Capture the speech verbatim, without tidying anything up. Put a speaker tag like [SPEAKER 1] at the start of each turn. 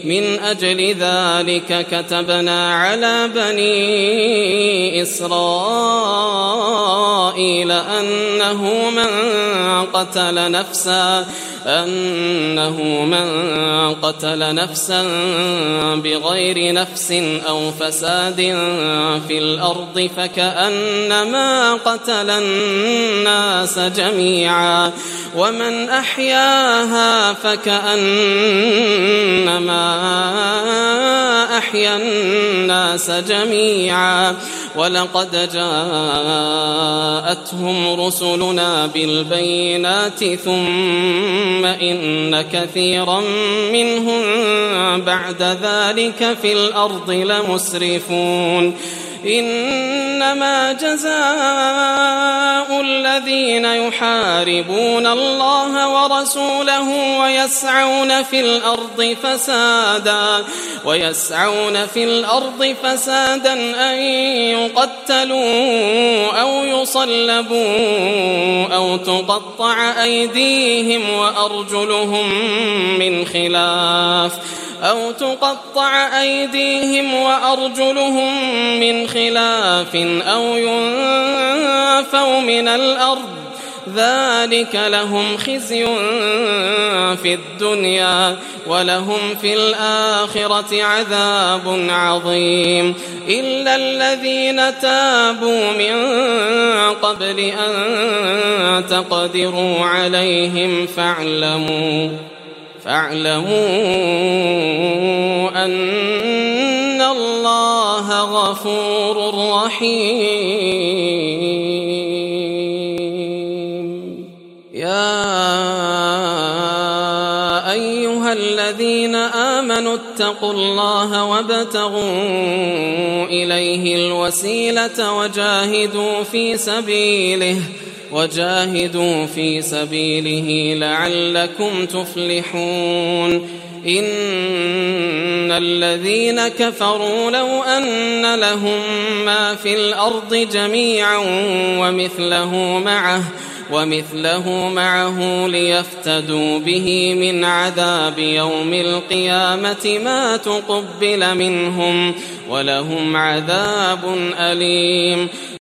[SPEAKER 1] من أجل ذلك كتبنا على بني إسرائيل أنه من قتل نفسا أنه من قتل نفسا بغير نفس أو فساد في الأرض فكأنما قتل الناس جميعا ومن أحياها فكأنما أحيا الناس جميعا ولقد جاءتهم رسلنا بالبينات ثم إن كثيرا منهم بعد ذلك في الأرض لمسرفون إنما جزاء الذين يحاربون الله ورسوله ويسعون في الأرض فسادا ويسعون في الأرض فسادا أن يقتلوا أو يصلبوا أو تقطع أيديهم وأرجلهم من خلاف أو تقطع أيديهم وأرجلهم من خلاف أو ينفوا من الأرض ذلك لهم خزي في الدنيا ولهم في الآخرة عذاب عظيم إلا الذين تابوا من قبل أن تقدروا عليهم فاعلموا فاعلموا أن الله غفور رحيم يا أيها الذين آمنوا اتقوا الله وابتغوا إليه الوسيلة وجاهدوا في سبيله وجاهدوا في سبيله لعلكم تفلحون إن الذين كفروا لو أن لهم ما في الأرض جميعا ومثله معه ومثله معه ليفتدوا به من عذاب يوم القيامة ما تقبل منهم ولهم عذاب أليم